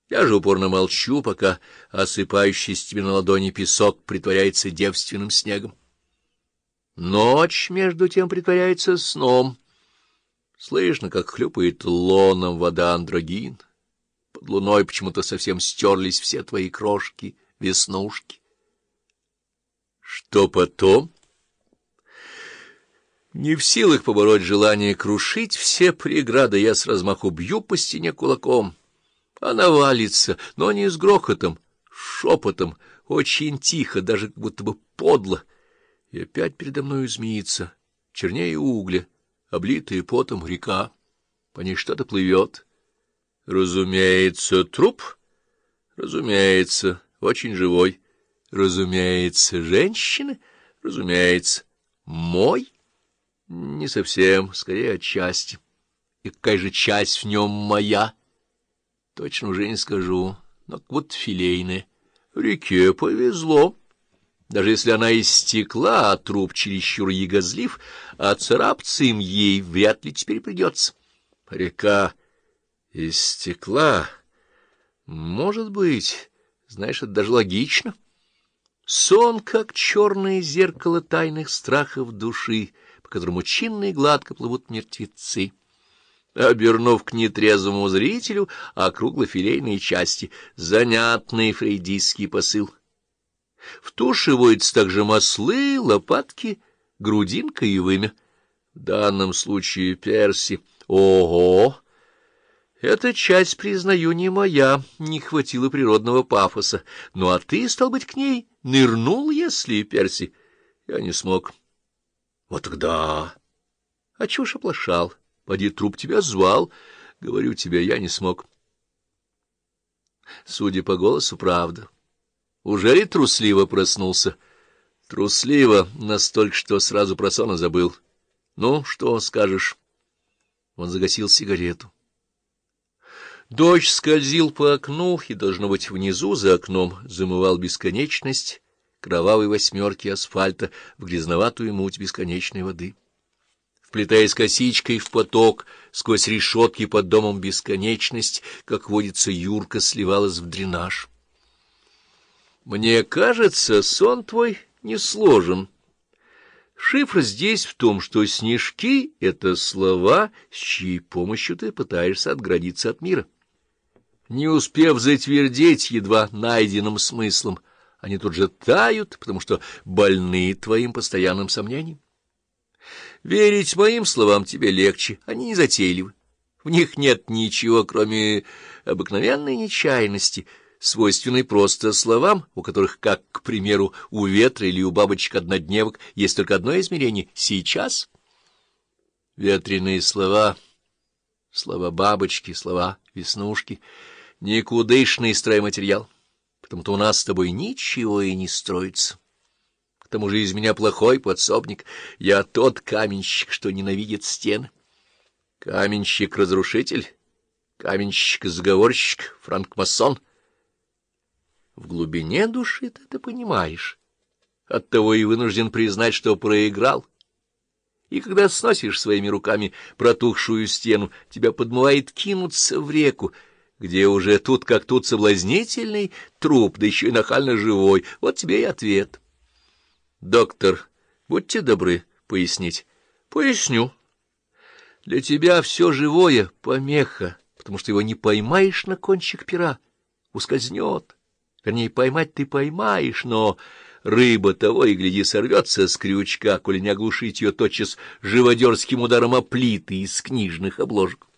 Я же упорно молчу, пока осыпающийся тебе на ладони песок притворяется девственным снегом. Ночь, между тем, притворяется сном. Слышно, как хлюпает лоном вода андрогин. Под луной почему-то совсем стерлись все твои крошки, веснушки. Что потом? Не в силах побороть желание крушить все преграды, я с размаху бью по стене кулаком. Она валится, но не с грохотом, шепотом, очень тихо, даже как будто бы подло. И опять передо мною змеится, чернее угля, облитая потом река. По ней что-то плывет. Разумеется, труп. Разумеется, очень живой. Разумеется, женщина. Разумеется, мой. Не совсем, скорее отчасти. И какая же часть в нем моя? Точно уже не скажу, но вот филейная. Реке повезло. Даже если она из стекла, а труп чересчур ягозлив, а царапаться им ей вряд ли теперь придется. Река из стекла. Может быть, знаешь, это даже логично. Сон, как черное зеркало тайных страхов души, по которому чинно и гладко плывут мертвецы. Обернув к нетрезвому зрителю округлофилейные части, занятный фрейдистский посыл. Втушиваются также маслы, лопатки, грудинка и вымя. В данном случае перси. Ого! Эта часть, признаю, не моя, не хватило природного пафоса. Ну, а ты, стал быть, к ней нырнул, если, перси? Я не смог. Вот тогда... А чего ж оплошал? Поди, труп тебя звал. Говорю тебе, я не смог. Судя по голосу, правда. Уже ли трусливо проснулся? Трусливо, настолько, что сразу про сон забыл. Ну, что скажешь? Он загасил сигарету. Дождь скользил по окну и, должно быть, внизу за окном замывал бесконечность кровавой восьмерки асфальта в грязноватую муть бесконечной воды. Вплетаясь косичкой в поток, сквозь решетки под домом бесконечность, как водится, Юрка сливалась в дренаж. Мне кажется, сон твой не сложен. Шифр здесь в том, что снежки — это слова, с чьей помощью ты пытаешься отгородиться от мира. Не успев затвердеть едва найденным смыслом, они тут же тают, потому что больны твоим постоянным сомнением. Верить моим словам тебе легче, они не затейливы. В них нет ничего, кроме обыкновенной нечаянности, свойственной просто словам, у которых, как, к примеру, у ветра или у бабочек-однодневок, есть только одно измерение — сейчас. Ветреные слова, слова бабочки, слова веснушки — никудышный стройматериал, потому-то у нас с тобой ничего и не строится. К тому же из меня плохой подсобник, я тот каменщик, что ненавидит стены. Каменщик-разрушитель, каменщик-заговорщик, франкмасон. В глубине души ты это понимаешь, оттого и вынужден признать, что проиграл. И когда сносишь своими руками протухшую стену, тебя подмывает кинуться в реку, где уже тут как тут соблазнительный труп, да еще и нахально живой. Вот тебе и ответ. Доктор, будьте добры пояснить. Поясню. Для тебя все живое — помеха, потому что его не поймаешь на кончик пера, ускользнет. Вернее, поймать ты поймаешь, но рыба того и гляди сорвется с крючка, коли не оглушить ее тотчас живодерским ударом о плиты из книжных обложек.